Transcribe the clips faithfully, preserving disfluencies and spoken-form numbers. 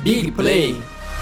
Big Play.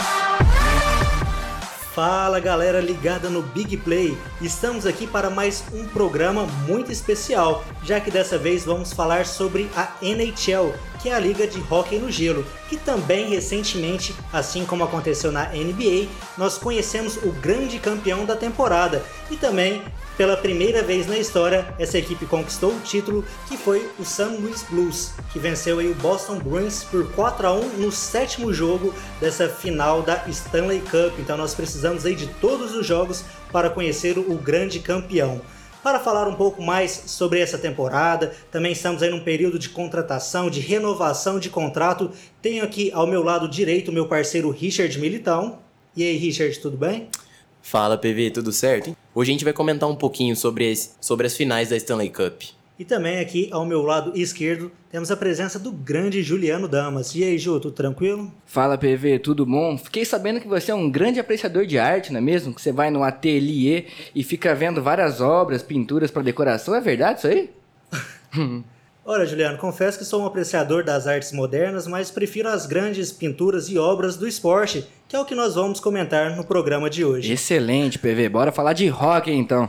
Fala galera ligada no Big Play, estamos aqui para mais um programa muito especial, já que dessa vez vamos falar sobre a N H L, que é a Liga de Hóquei no Gelo, que também recentemente, assim como aconteceu na N B A, nós conhecemos o grande campeão da temporada e também, pela primeira vez na história, essa equipe conquistou o título, que foi o Saint Louis Blues, que venceu aí o Boston Bruins por quatro a um no sétimo jogo dessa final da Stanley Cup. Então nós precisamos aí de todos os jogos para conhecer o grande campeão. Para falar um pouco mais sobre essa temporada, também estamos aí num período de contratação, de renovação de contrato. Tenho aqui ao meu lado direito o meu parceiro Richard Militão. E aí, Richard, tudo bem? Fala, P V, tudo certo? Hoje a gente vai comentar um pouquinho sobre, esse, sobre as finais da Stanley Cup. E também aqui ao meu lado esquerdo temos a presença do grande Juliano Damas. E aí, Ju, tudo tranquilo? Fala, P V, tudo bom? Fiquei sabendo que você é um grande apreciador de arte, não é mesmo? Que você vai no ateliê e fica vendo várias obras, pinturas para decoração. É verdade isso aí? Olha, Juliano, confesso que sou um apreciador das artes modernas, mas prefiro as grandes pinturas e obras do esporte, que é o que nós vamos comentar no programa de hoje. Excelente, P V. Bora falar de hóquei, então.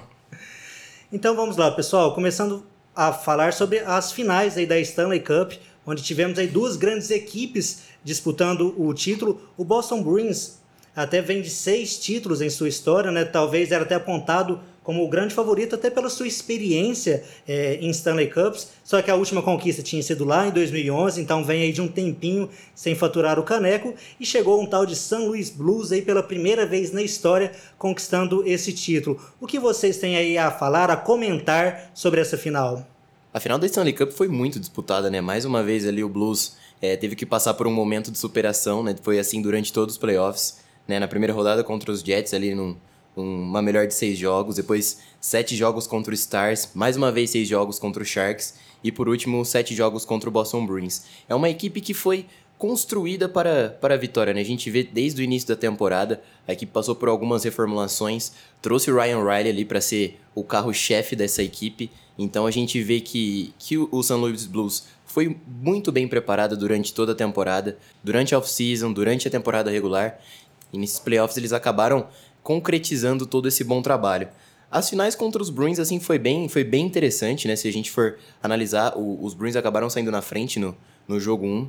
Então vamos lá, pessoal. Começando a falar sobre as finais aí da Stanley Cup, onde tivemos aí duas grandes equipes disputando o título. O Boston Bruins até vem de seis títulos em sua história, né? Talvez era até apontado como o grande favorito até pela sua experiência é, em Stanley Cups, só que a última conquista tinha sido lá em dois mil e onze, então vem aí de um tempinho sem faturar o caneco, e chegou um tal de Saint Louis Blues aí pela primeira vez na história conquistando esse título. O que vocês têm aí a falar, a comentar sobre essa final? A final da Stanley Cup foi muito disputada, né? Mais uma vez ali o Blues é, teve que passar por um momento de superação, né? Foi assim durante todos os playoffs, né? Na primeira rodada contra os Jets ali num uma melhor de seis jogos, depois sete jogos contra o Stars, mais uma vez seis jogos contra o Sharks e por último sete jogos contra o Boston Bruins. É uma equipe que foi construída para, para a vitória, né? A gente vê desde o início da temporada, a equipe passou por algumas reformulações, trouxe o Ryan O'Reilly ali para ser o carro-chefe dessa equipe, então a gente vê que, que o Saint Louis Blues foi muito bem preparado durante toda a temporada, durante a off-season, durante a temporada regular, e nesses playoffs eles acabaram concretizando todo esse bom trabalho. As finais contra os Bruins, assim, foi bem, foi bem interessante, né? Se a gente for analisar, o, os Bruins acabaram saindo na frente no, no jogo um,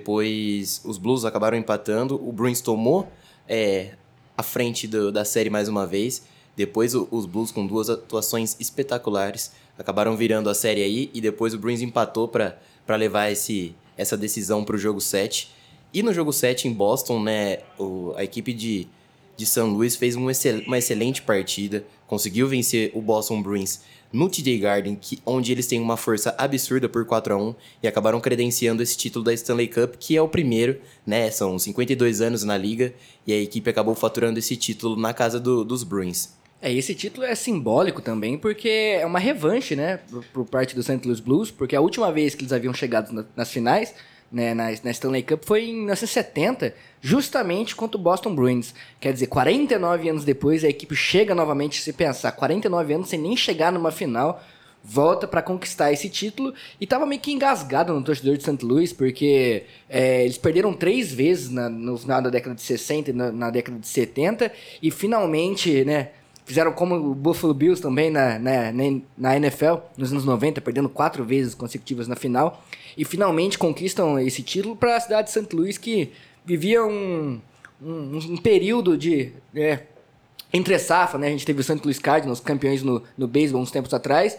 depois os Blues acabaram empatando, o Bruins tomou é, a frente do, da série mais uma vez, depois o, os Blues com duas atuações espetaculares acabaram virando a série aí, e depois o Bruins empatou para levar esse, essa decisão para o jogo sete. E no jogo sete em Boston, né, o, a equipe de de Saint Louis fez um excel- uma excelente partida, conseguiu vencer o Boston Bruins no T D Garden, que, onde eles têm uma força absurda por quatro a um e acabaram credenciando esse título da Stanley Cup, que é o primeiro, né? São cinquenta e dois anos na liga e a equipe acabou faturando esse título na casa do, dos Bruins. É, esse título é simbólico também, porque é uma revanche, né, por, por parte do Saint Louis Blues, porque a última vez que eles haviam chegado na, nas finais, né, na, na Stanley Cup, foi em mil novecentos e setenta, justamente contra o Boston Bruins. Quer dizer, quarenta e nove anos depois, a equipe chega novamente, se pensar, quarenta e nove anos sem nem chegar numa final, volta para conquistar esse título, e tava meio que engasgado no torcedor de Saint Louis, porque é, eles perderam três vezes na, no final da década de sessenta e na, na década de setenta, e finalmente, né, fizeram como o Buffalo Bills também na, na, na N F L, nos anos noventa, perdendo quatro vezes consecutivas na final, e finalmente conquistam esse título para a cidade de Saint Louis, que vivia um, um, um período de é, entre safra, né? A gente teve o Saint Louis Cardinals, campeões no, no beisebol uns tempos atrás,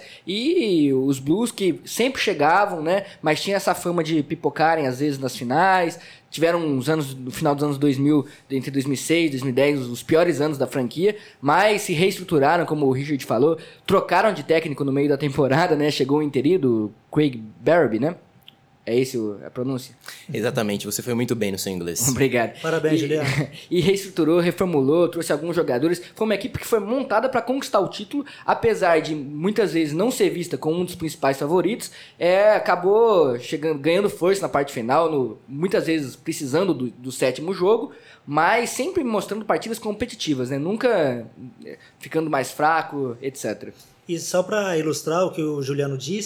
e os Blues que sempre chegavam, né? Mas tinha essa fama de pipocarem às vezes nas finais. Tiveram uns anos, no final dos anos dois mil, entre dois mil e seis e dois mil e dez, os piores anos da franquia, mas se reestruturaram, como o Richard falou, trocaram de técnico no meio da temporada, né? Chegou o interino, Craig Berube, né? É esse a pronúncia? Exatamente, você foi muito bem no seu inglês. Obrigado. Parabéns, e, Juliano. E reestruturou, reformulou, trouxe alguns jogadores. Foi uma equipe que foi montada para conquistar o título, apesar de muitas vezes não ser vista como um dos principais favoritos, é, acabou chegando, ganhando força na parte final, no, muitas vezes precisando do, do sétimo jogo, mas sempre mostrando partidas competitivas, né? Nunca ficando mais fraco, etcétera. E só para ilustrar o que o Juliano disse,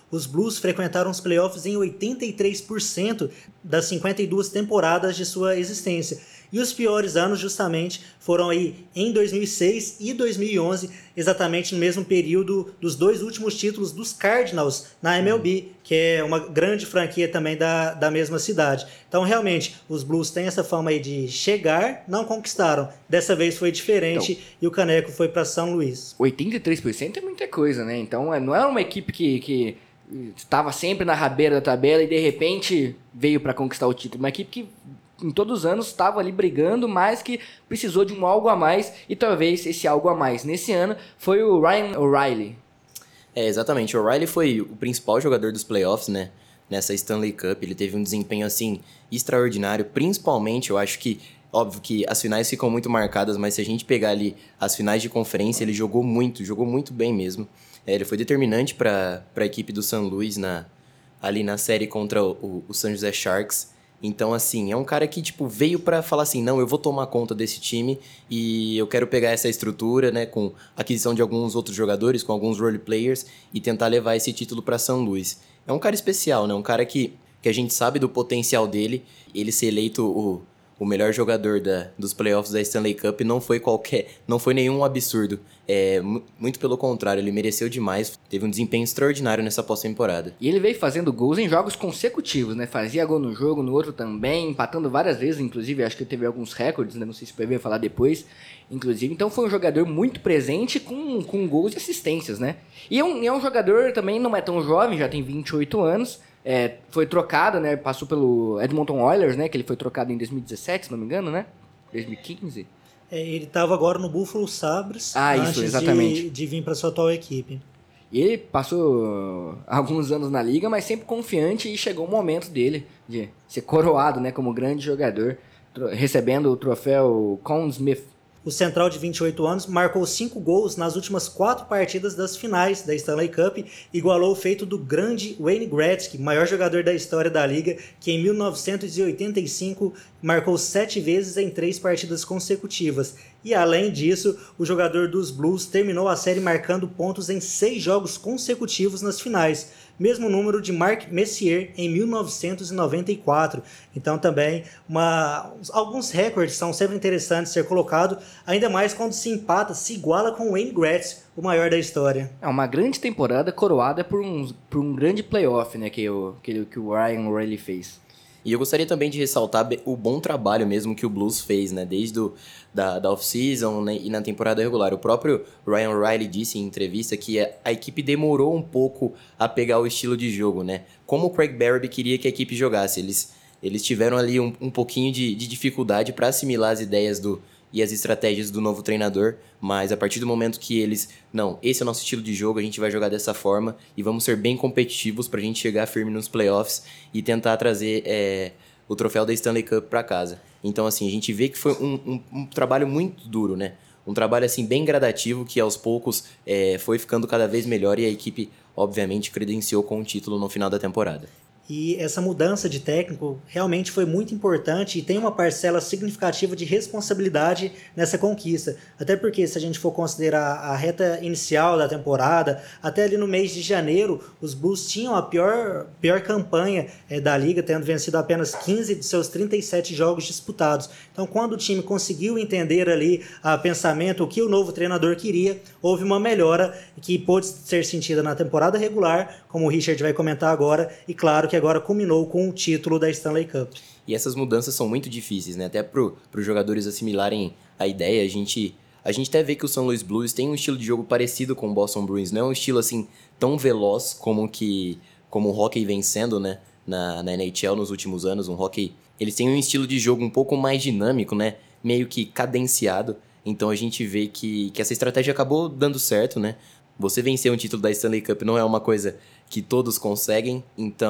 os Blues frequentaram os playoffs em oitenta e três por cento das cinquenta e duas temporadas de sua existência. E os piores anos justamente foram aí em dois mil e seis e dois mil e onze, exatamente no mesmo período dos dois últimos títulos dos Cardinals na M L B, que é uma grande franquia também da, da mesma cidade. Então realmente os Blues têm essa fama aí de chegar, não conquistaram. Dessa vez foi diferente então, e o caneco foi para São Luís. oitenta e três por cento é muita coisa, né? Então não era uma equipe que... que... estava sempre na rabeira da tabela e de repente veio para conquistar o título. Uma equipe que em todos os anos estava ali brigando, mas que precisou de um algo a mais, e talvez esse algo a mais nesse ano foi o Ryan O'Reilly. É, exatamente. O O'Reilly foi o principal jogador dos playoffs, né? Nessa Stanley Cup. Ele teve um desempenho, assim, extraordinário. Principalmente, eu acho que, óbvio que as finais ficam muito marcadas, mas se a gente pegar ali as finais de conferência, ele jogou muito, jogou muito bem mesmo. É, ele foi determinante para a equipe do San Luis na, ali na série contra o, o, o San Jose Sharks. Então, assim, é um cara que, tipo, veio pra falar assim, não, eu vou tomar conta desse time e eu quero pegar essa estrutura, né, com aquisição de alguns outros jogadores, com alguns role players e tentar levar esse título pra São Luís. É um cara especial, né, um cara que, que a gente sabe do potencial dele. Ele ser eleito o, o melhor jogador da, dos playoffs da Stanley Cup não foi qualquer, não foi nenhum absurdo. É, muito pelo contrário, ele mereceu demais, teve um desempenho extraordinário nessa pós-temporada. E ele veio fazendo gols em jogos consecutivos, né? Fazia gol no jogo, no outro também, empatando várias vezes, inclusive, acho que teve alguns recordes, né? Não sei se o P V vai falar depois, inclusive. Então foi um jogador muito presente com, com gols e assistências, né? E é, um, é um jogador também, não é tão jovem, já tem vinte e oito anos, é, foi trocado, né? Passou pelo Edmonton Oilers, né? Que ele foi trocado em dois mil e dezessete, se não me engano, né? dois mil e quinze. É, ele estava agora no Buffalo Sabres, ah, antes isso, exatamente. De, de vir para sua atual equipe. E ele passou alguns anos na liga, mas sempre confiante, e chegou o momento dele de ser coroado, né, como grande jogador, recebendo o troféu Conn Smythe. O central de vinte e oito anos marcou cinco gols nas últimas quatro partidas das finais da Stanley Cup, igualou o feito do grande Wayne Gretzky, maior jogador da história da liga, que em mil novecentos e oitenta e cinco marcou sete vezes em três partidas consecutivas. E além disso, o jogador dos Blues terminou a série marcando pontos em seis jogos consecutivos nas finais, mesmo número de Mark Messier em mil novecentos e noventa e quatro. Então também uma, alguns recordes são sempre interessantes ser colocado, ainda mais quando se empata, se iguala com o Wayne Gretzky, o maior da história. É uma grande temporada coroada por um, por um grande playoff, né, que o, que, que o Ryan O'Reilly fez. E eu gostaria também de ressaltar o bom trabalho mesmo que o Blues fez, né? Desde do, da, da off-season, né? E na temporada regular. O próprio Ryan O'Reilly disse em entrevista que a, a equipe demorou um pouco a pegar o estilo de jogo, né? Como o Craig Berube queria que a equipe jogasse. Eles, eles tiveram ali um, um pouquinho de, de dificuldade para assimilar as ideias do, e as estratégias do novo treinador, mas a partir do momento que eles, não, esse é o nosso estilo de jogo, a gente vai jogar dessa forma e vamos ser bem competitivos pra gente chegar firme nos playoffs e tentar trazer é, o troféu da Stanley Cup pra casa. Então, assim, a gente vê que foi um, um, um trabalho muito duro, né? Um trabalho, assim, bem gradativo, que aos poucos é, foi ficando cada vez melhor e a equipe, obviamente, credenciou com o título no final da temporada. E essa mudança de técnico realmente foi muito importante e tem uma parcela significativa de responsabilidade nessa conquista. Até porque, se a gente for considerar a reta inicial da temporada, até ali no mês de janeiro, os Blues tinham a pior, pior campanha é, da liga, tendo vencido apenas quinze de seus trinta e sete jogos disputados. Então, quando o time conseguiu entender ali a pensamento, o que o novo treinador queria, houve uma melhora que pôde ser sentida na temporada regular, como o Richard vai comentar agora, e claro que agora culminou com o título da Stanley Cup. E essas mudanças são muito difíceis, né? Até para os jogadores assimilarem a ideia. A gente, a gente até vê que o Saint Louis Blues tem um estilo de jogo parecido com o Boston Bruins. Não é um estilo assim tão veloz como, que, como o hockey vem sendo, né? Na, na N H L nos últimos anos. Um hockey, eles têm um estilo de jogo um pouco mais dinâmico, né? Meio que cadenciado. Então a gente vê que, que essa estratégia acabou dando certo, né? Você vencer um título da Stanley Cup não é uma coisa que todos conseguem,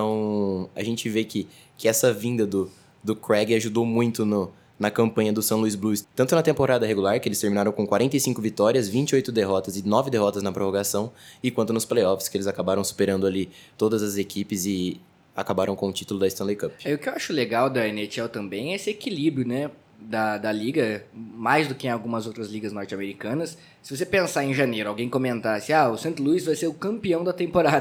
então a gente vê que, que essa vinda do, do Craig ajudou muito no, na campanha do Saint Louis Blues, tanto na temporada regular, que eles terminaram com quarenta e cinco vitórias, vinte e oito derrotas e nove derrotas na prorrogação, e quanto nos playoffs, que eles acabaram superando ali todas as equipes e acabaram com o título da Stanley Cup. É, o que eu acho legal da N H L também é esse equilíbrio, né? Da, da liga, mais do que em algumas outras ligas norte-americanas. Se você pensar em janeiro, alguém comentasse, ah, o Saint Louis vai ser o campeão da temporada.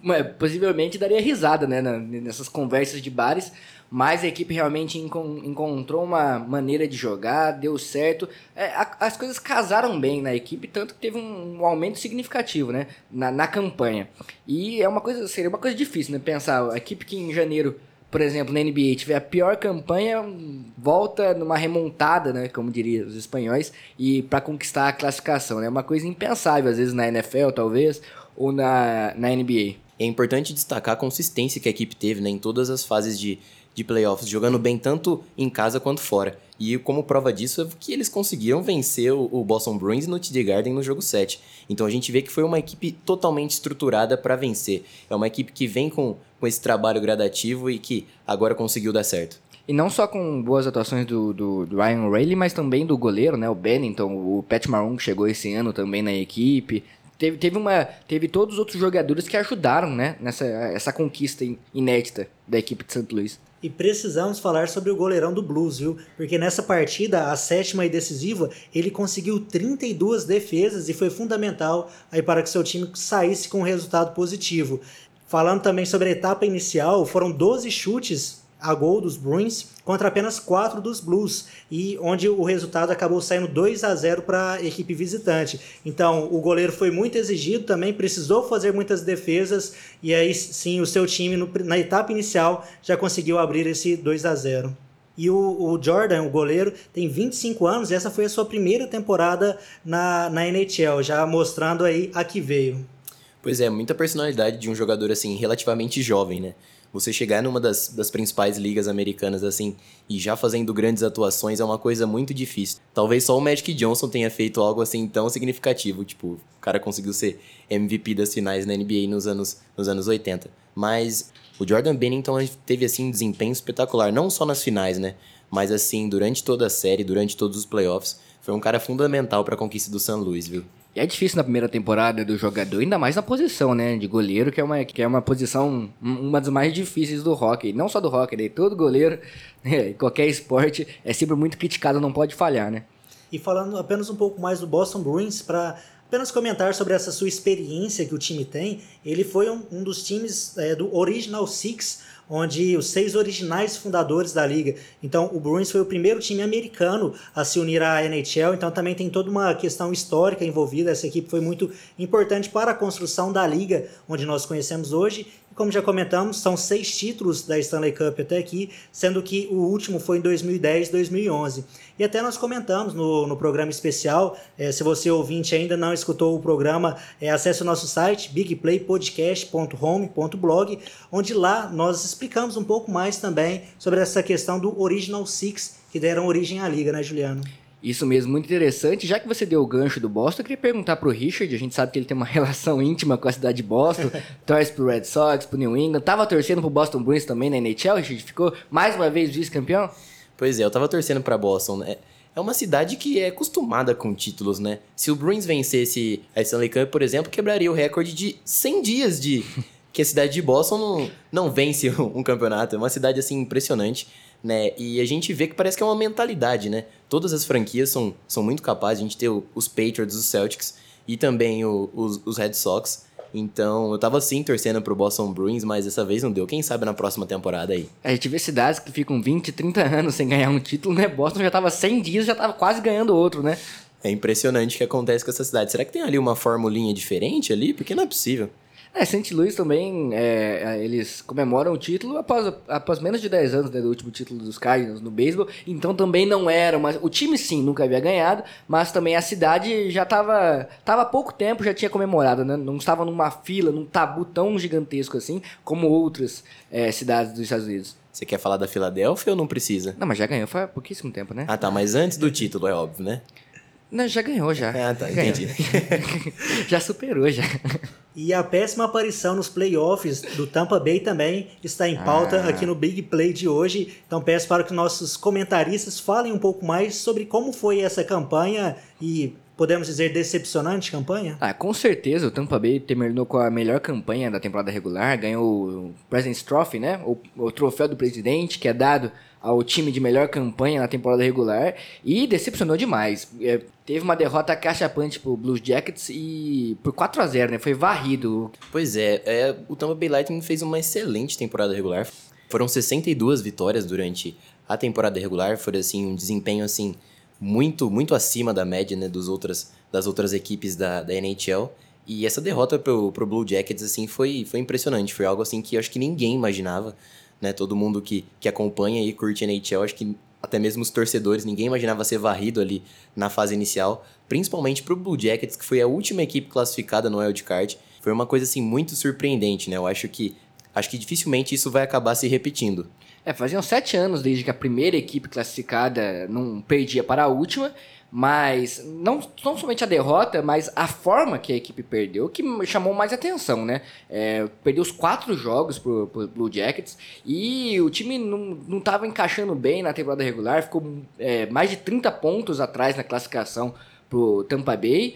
possivelmente daria risada, né, nessas conversas de bares, mas a equipe realmente encon- encontrou uma maneira de jogar, deu certo, é, a, as coisas casaram bem na equipe, tanto que teve um, um aumento significativo, né, na, na campanha, e é uma coisa, seria uma coisa difícil, né, pensar, a equipe que em janeiro, por exemplo, na N B A tiver a pior campanha, volta numa remontada, né, como diriam os espanhóis, e para conquistar a classificação, né, é uma coisa impensável, às vezes na N F L, talvez, ou na, na N B A. É importante destacar a consistência que a equipe teve, né, em todas as fases de, de playoffs, jogando bem tanto em casa quanto fora. E como prova disso é que eles conseguiram vencer o, o Boston Bruins no T D Garden no jogo sete. Então a gente vê que foi uma equipe totalmente estruturada para vencer. É uma equipe que vem com, com esse trabalho gradativo e que agora conseguiu dar certo. E não só com boas atuações do, do, do Ryan O'Reilly, mas também do goleiro, né, o Bennington, o Pat Maroon, que chegou esse ano também na equipe. Teve, teve, uma, teve todos os outros jogadores que ajudaram, né, nessa essa conquista inédita da equipe de Saint Louis. E precisamos falar sobre o goleirão do Blues, viu? Porque nessa partida, a sétima e decisiva, ele conseguiu trinta e duas defesas e foi fundamental aí para que seu time saísse com um resultado positivo. Falando também sobre a etapa inicial, foram doze chutes a gol dos Bruins contra apenas quatro dos Blues, e onde o resultado acabou saindo dois a zero para a equipe visitante. Então o goleiro foi muito exigido também, precisou fazer muitas defesas, e aí sim o seu time no, na etapa inicial já conseguiu abrir esse dois a zero. E o, o Jordan, o goleiro, tem vinte e cinco anos e essa foi a sua primeira temporada na, na N H L, já mostrando aí a que veio. Pois é, muita personalidade de um jogador assim relativamente jovem, né? Você chegar numa das, das principais ligas americanas assim e já fazendo grandes atuações é uma coisa muito difícil. Talvez só o Magic Johnson tenha feito algo assim tão significativo. Tipo, o cara conseguiu ser M V P das finais na N B A nos anos, nos anos oitenta. Mas o Jordan Bennington teve assim um desempenho espetacular, não só nas finais, né? Mas assim, durante toda a série, durante todos os playoffs, foi um cara fundamental para a conquista do Saint Louis, viu? E é difícil na primeira temporada do jogador, ainda mais na posição, né, de goleiro, que é uma, que é uma posição, uma das mais difíceis do hockey. Não só do hockey, né? Todo goleiro, né, em qualquer esporte, é sempre muito criticado, não pode falhar, né? E falando apenas um pouco mais do Boston Bruins, para apenas comentar sobre essa sua experiência que o time tem, ele foi um, um dos times é, do Original Six, onde os seis originais fundadores da liga. Então o Bruins foi o primeiro time americano a se unir à N H L, então também tem toda uma questão histórica envolvida. Essa equipe foi muito importante para a construção da liga onde nós conhecemos hoje. E como já comentamos, são seis títulos da Stanley Cup até aqui, sendo que o último foi em dois mil e dez, dois mil e onze. E até nós comentamos no, no programa especial, é, se você ouvinte ainda não escutou o programa, é, acesse o nosso site, big play podcast ponto home ponto blog, onde lá nós explicamos um pouco mais também sobre essa questão do Original Six, que deram origem à liga, né, Juliano? Isso mesmo, muito interessante. Já que você deu o gancho do Boston, eu queria perguntar pro Richard, a gente sabe que ele tem uma relação íntima com a cidade de Boston, torce pro Red Sox, pro New England, tava torcendo pro Boston Bruins também na N H L, Richard, ficou mais uma vez vice-campeão? Pois é, eu tava torcendo pra Boston, né? É uma cidade que é acostumada com títulos, né? Se o Bruins vencesse a Stanley Cup, por exemplo, quebraria o recorde de cem dias de que a cidade de Boston não, não vence um campeonato. É uma cidade, assim, impressionante, né? E a gente vê que parece que é uma mentalidade, né? Todas as franquias são, são muito capazes. A gente tem o, os Patriots, os Celtics e também o, os, os Red Sox. Então, eu tava sim torcendo pro Boston Bruins, mas dessa vez não deu. Quem sabe na próxima temporada aí. A gente vê cidades que ficam vinte, trinta anos sem ganhar um título, né? Boston já tava cem dias, já tava quase ganhando outro, né? É impressionante o que acontece com essa cidade. Será que tem ali uma formulinha diferente ali? Porque não é possível. É, Saint Louis também, é, eles comemoram o título após, após menos de dez anos, né, do último título dos Cardinals no beisebol, então também não era, mas o time sim nunca havia ganhado, mas também a cidade já estava tava há pouco tempo, já tinha comemorado, né, não estava numa fila, num tabu tão gigantesco assim, como outras é, cidades dos Estados Unidos. Você quer falar da Filadélfia ou não precisa? Não, mas já ganhou, foi há pouquíssimo tempo, né? Ah tá, mas antes do título, é óbvio, né? Não, já ganhou, já. Ah, tá, entendi. Já superou, já. E a péssima aparição nos playoffs do Tampa Bay também está em pauta ah. aqui no Big Play de hoje. Então peço para que nossos comentaristas falem um pouco mais sobre como foi essa campanha e podemos dizer, decepcionante campanha? Ah, com certeza, o Tampa Bay terminou com a melhor campanha da temporada regular, ganhou o President's Trophy, né? O, o troféu do presidente, que é dado ao time de melhor campanha na temporada regular, e decepcionou demais. É, teve uma derrota cachapante pro Blue Jackets e por quatro a zero, né? Foi varrido. Pois é, é, o Tampa Bay Lightning fez uma excelente temporada regular. Foram sessenta e duas vitórias durante a temporada regular, foi assim um desempenho assim muito muito acima da média, né, dos outras, das outras equipes da, da N H L. E essa derrota pro, pro Blue Jackets assim foi, foi impressionante, foi algo assim que eu acho que ninguém imaginava, né? Todo mundo que, que acompanha e curte N H L, acho que até mesmo os torcedores, ninguém imaginava ser varrido ali na fase inicial, principalmente pro Blue Jackets, que foi a última equipe classificada no Wild Card. Foi uma coisa assim muito surpreendente, né? Eu acho que acho que dificilmente isso vai acabar se repetindo. É, faziam sete anos desde que a primeira equipe classificada não perdia para a última, mas não, não somente a derrota, mas a forma que a equipe perdeu, que chamou mais atenção, né? É, perdeu os quatro jogos pro, pro Blue Jackets e o time não estava encaixando bem na temporada regular, ficou é, mais de trinta pontos atrás na classificação pro Tampa Bay,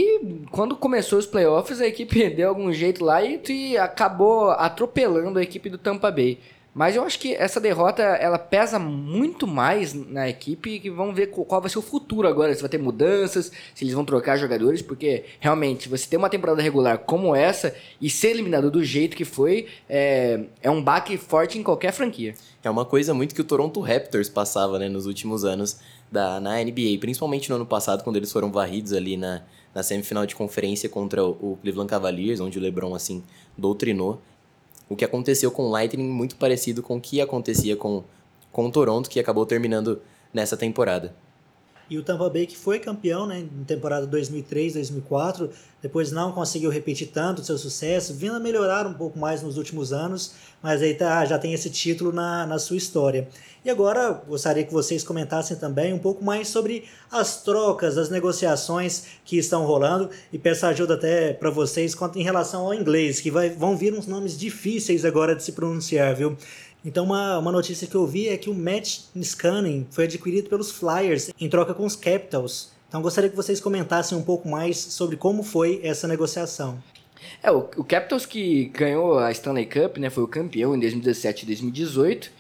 e quando começou os playoffs, a equipe deu algum jeito lá e, e acabou atropelando a equipe do Tampa Bay. Mas eu acho que essa derrota, ela pesa muito mais na equipe, que vamos ver qual vai ser o futuro agora, se vai ter mudanças, se eles vão trocar jogadores, porque realmente, você ter uma temporada regular como essa e ser eliminado do jeito que foi, é, é um baque forte em qualquer franquia. É uma coisa muito que o Toronto Raptors passava, né, nos últimos anos da, na N B A, principalmente no ano passado, quando eles foram varridos ali na, na semifinal de conferência contra o, o Cleveland Cavaliers, onde o LeBron, assim, doutrinou. O que aconteceu com o Lightning muito parecido com o que acontecia com, com o Toronto, que acabou terminando nessa temporada. E o Tampa Bay, que foi campeão, né, em temporada dois mil e três, dois mil e quatro, depois não conseguiu repetir tanto o seu sucesso, vindo a melhorar um pouco mais nos últimos anos, mas aí tá, já tem esse título na, na sua história. E agora, gostaria que vocês comentassem também um pouco mais sobre as trocas, as negociações que estão rolando, e peço ajuda até para vocês quanto em relação ao inglês, que vai, vão vir uns nomes difíceis agora de se pronunciar, viu? Então, uma, uma notícia que eu vi é que o Matt Niskanen foi adquirido pelos Flyers em troca com os Capitals. Então, gostaria que vocês comentassem um pouco mais sobre como foi essa negociação. É, o, o Capitals que ganhou a Stanley Cup, né, foi o campeão em dois mil e dezessete e dois mil e dezoito,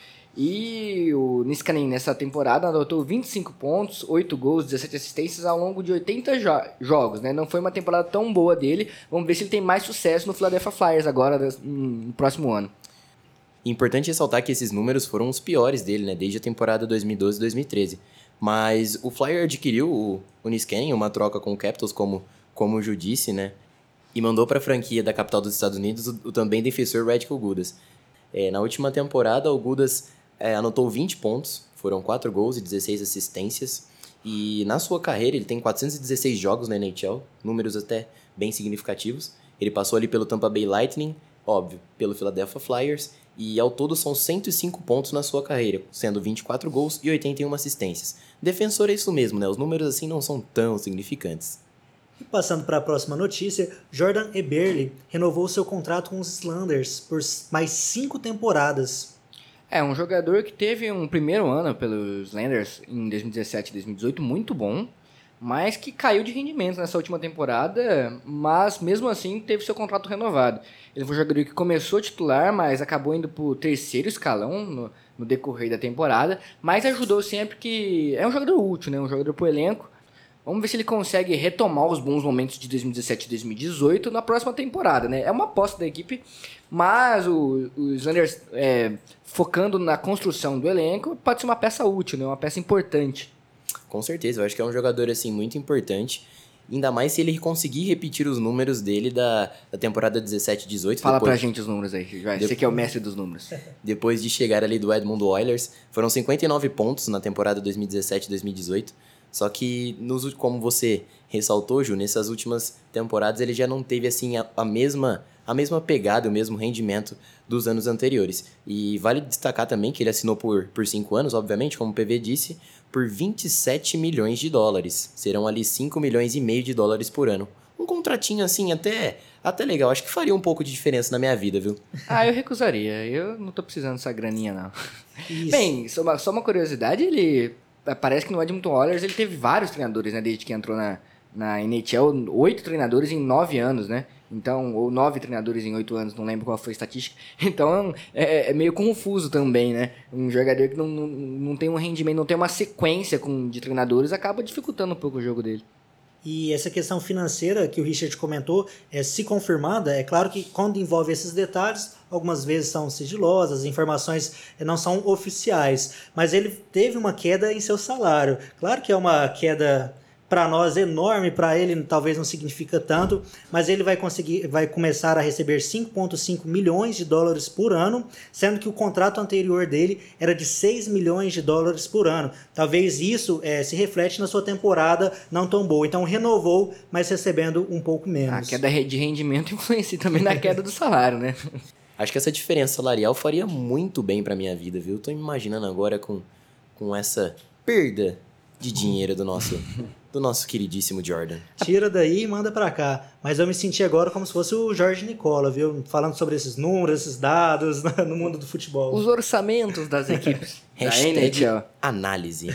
e o Niskanen nessa temporada anotou vinte e cinco pontos, oito gols, dezessete assistências ao longo de oitenta jo- jogos, né? Não foi uma temporada tão boa dele. Vamos ver se ele tem mais sucesso no Philadelphia Flyers agora no próximo ano. Importante ressaltar que esses números foram os piores dele, né, desde a temporada dois mil e doze e dois mil e treze. Mas o Flyer adquiriu o, o Niskanen, uma troca com o Capitals, como, como o Ju disse, né, e mandou para a franquia da capital dos Estados Unidos o, o também defensor Radko Gudas. É, na última temporada, o Gudas é, anotou vinte pontos, foram quatro gols e dezesseis assistências, e na sua carreira ele tem quatrocentos e dezesseis jogos na N H L, números até bem significativos. Ele passou ali pelo Tampa Bay Lightning, óbvio, pelo Philadelphia Flyers, e ao todo são cento e cinco pontos na sua carreira, sendo vinte e quatro gols e oitenta e uma assistências. Defensor é isso mesmo, né? Os números assim não são tão significantes. E passando para a próxima notícia, Jordan Eberle renovou seu contrato com os Islanders por mais cinco temporadas. É, um jogador que teve um primeiro ano pelos Islanders em dois mil e dezessete e dois mil e dezoito muito bom, mas que caiu de rendimento nessa última temporada, mas mesmo assim teve seu contrato renovado. Ele foi um jogador que começou titular, mas acabou indo para o terceiro escalão no, no decorrer da temporada, mas ajudou sempre que... É um jogador útil, né? Um jogador para o elenco. Vamos ver se ele consegue retomar os bons momentos de dois mil e dezessete e dois mil e dezoito na próxima temporada, né? É uma aposta da equipe, mas o, os Islanders, é, focando na construção do elenco, pode ser uma peça útil, né? Uma peça importante. Com certeza, eu acho que é um jogador assim muito importante, ainda mais se ele conseguir repetir os números dele da, da temporada dezessete e dezoito. Fala depois, pra gente os números aí, vai. Você que é o mestre dos números. Depois de chegar ali do Edmonton Oilers, foram cinquenta e nove pontos na temporada dois mil e dezessete e dois mil e dezoito, só que, nos, como você ressaltou, Ju, nessas últimas temporadas ele já não teve assim a, a mesma... a mesma pegada, o mesmo rendimento dos anos anteriores. E vale destacar também que ele assinou por, por cinco anos, obviamente, como o P V disse, por vinte e sete milhões de dólares. Serão ali cinco milhões e meio de dólares por ano. Um contratinho assim até, até legal, acho que faria um pouco de diferença na minha vida, viu? Ah, eu recusaria, eu não tô precisando dessa graninha, não. Isso. Bem, só uma, só uma curiosidade, ele... Parece que no Edmonton Oilers ele teve vários treinadores, né, desde que entrou na, Na N H L, oito treinadores em nove anos, né? Então, ou nove treinadores em oito anos, não lembro qual foi a estatística. Então, é, é meio confuso também, né? Um jogador que não, não, não tem um rendimento, não tem uma sequência com, de treinadores, acaba dificultando um pouco o jogo dele. E essa questão financeira que o Richard comentou, é, se confirmada, é claro que quando envolve esses detalhes, algumas vezes são sigilosas, as informações não são oficiais, mas ele teve uma queda em seu salário. Claro que é uma queda para nós enorme, para ele talvez não significa tanto, mas ele vai conseguir, vai começar a receber cinco vírgula cinco milhões de dólares por ano, sendo que o contrato anterior dele era de seis milhões de dólares por ano. Talvez isso é, se reflete na sua temporada não tão boa. Então renovou, mas recebendo um pouco menos. A queda de rendimento influencia também na queda do salário, né? Acho que essa diferença salarial faria muito bem pra minha vida, viu? Tô me imaginando agora com, com essa perda de dinheiro do nosso, do nosso queridíssimo Jordan. Tira daí e manda pra cá. Mas eu me senti agora como se fosse o Jorge Nicola, viu? Falando sobre esses números, esses dados no mundo do futebol. Os orçamentos das equipes da N H L. Análise.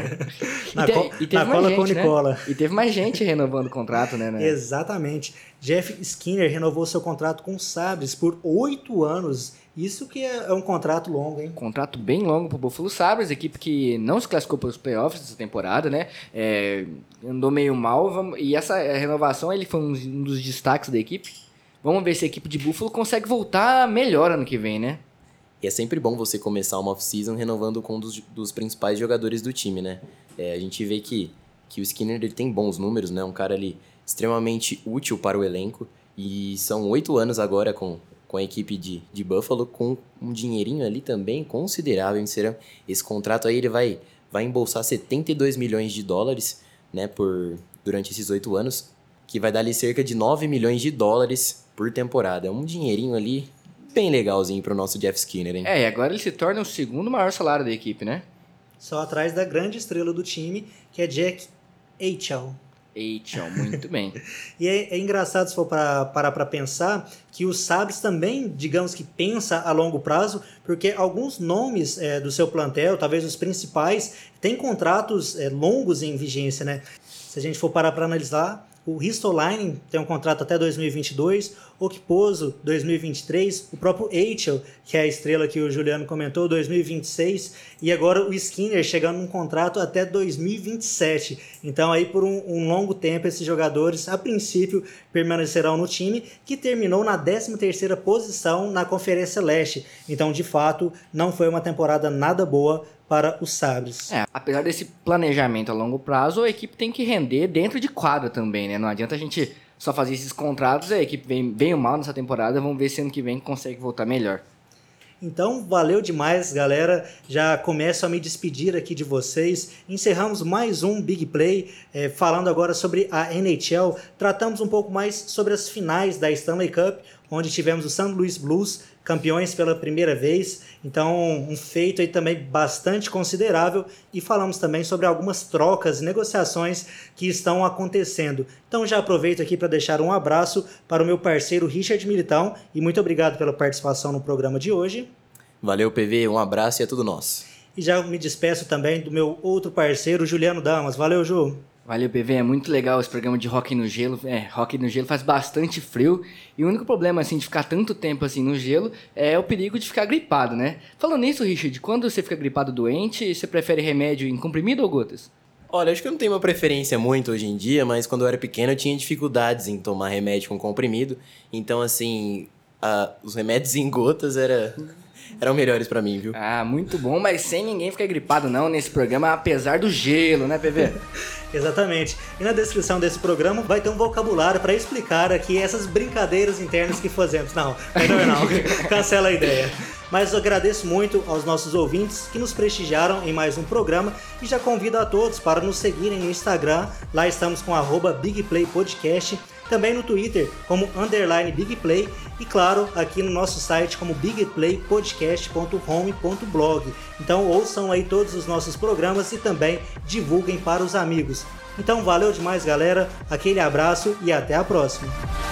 na e, te, co- e teve na mais cola gente, com Nicola. Né? E teve mais gente renovando o contrato, né? né? Exatamente. Jeff Skinner renovou seu contrato com o Sabres por oito anos. Isso que é, é um contrato longo, hein? Contrato bem longo pro Buffalo Sabres, equipe que não se classificou para os playoffs dessa temporada, né? É, andou meio mal, vamos, e essa renovação ele foi um, um dos destaques da equipe. Vamos ver se a equipe de Buffalo consegue voltar melhor ano que vem, né? E é sempre bom você começar uma off-season renovando com um dos, dos principais jogadores do time, né? É, a gente vê que, que o Skinner ele tem bons números, né? Um cara ali extremamente útil para o elenco. E são oito anos agora com, com a equipe de, de Buffalo, com um dinheirinho ali também considerável. Esse contrato aí ele vai, vai embolsar setenta e dois milhões de dólares, né? Por, durante esses oito anos, que vai dar ali cerca de nove milhões de dólares por temporada. É um dinheirinho ali bem legalzinho pro nosso Jeff Skinner, hein? É, e agora ele se torna o segundo maior salário da equipe, né? Só atrás da grande estrela do time, que é Jack Eichel. Eichel, muito bem. E é, é engraçado se for para parar para pensar que o Sabres também, digamos que pensa a longo prazo, porque alguns nomes é, do seu plantel, talvez os principais, têm contratos é, longos em vigência, né? Se a gente for parar para analisar, o Ristolainen tem um contrato até dois mil e vinte e dois, o Okposo dois mil e vinte e três, o próprio Eichel, que é a estrela que o Juliano comentou, dois mil e vinte e seis, e agora o Skinner chegando num contrato até dois mil e vinte e sete. Então aí por um, um longo tempo esses jogadores, a princípio, permanecerão no time, que terminou na décima terceira posição na Conferência Leste. Então, de fato, não foi uma temporada nada boa para os Sabres. É, apesar desse planejamento a longo prazo, a equipe tem que render dentro de quadra também, né? Não adianta a gente só fazer esses contratos, a equipe vem bem ou mal nessa temporada, vamos ver se ano que vem consegue voltar melhor. Então, valeu demais, galera. Já começo a me despedir aqui de vocês. Encerramos mais um Big Play, é, falando agora sobre a N H L. Tratamos um pouco mais sobre as finais da Stanley Cup, onde tivemos o Saint Louis Blues campeões pela primeira vez. Então, um feito aí também bastante considerável. E falamos também sobre algumas trocas e negociações que estão acontecendo. Então, já aproveito aqui para deixar um abraço para o meu parceiro Richard Militão. E muito obrigado pela participação no programa de hoje. Valeu, P V. Um abraço e é tudo nosso. E já me despeço também do meu outro parceiro, Juliano Damas. Valeu, Ju. Valeu, P V, é muito legal esse programa de hóquei no gelo. É, hóquei no gelo faz bastante frio. E o único problema, assim, de ficar tanto tempo, assim, no gelo é o perigo de ficar gripado, né? Falando nisso, Richard, quando você fica gripado doente, você prefere remédio em comprimido ou gotas? Olha, acho que eu não tenho uma preferência muito hoje em dia, mas quando eu era pequeno eu tinha dificuldades em tomar remédio com comprimido. Então, assim, a, os remédios em gotas era, eram melhores pra mim, viu? Ah, muito bom, mas sem ninguém ficar gripado não nesse programa, apesar do gelo, né, P V? Exatamente. E na descrição desse programa vai ter um vocabulário para explicar aqui essas brincadeiras internas que fazemos. Não, melhor não. Cancela a ideia. Mas eu agradeço muito aos nossos ouvintes que nos prestigiaram em mais um programa e já convido a todos para nos seguirem no Instagram. Lá estamos com arroba BigPlayPodcast. Também no Twitter como underline BigPlay e claro, aqui no nosso site como bigplaypodcast ponto home ponto blog. Então ouçam aí todos os nossos programas e também divulguem para os amigos. Então valeu demais, galera, aquele abraço e até a próxima.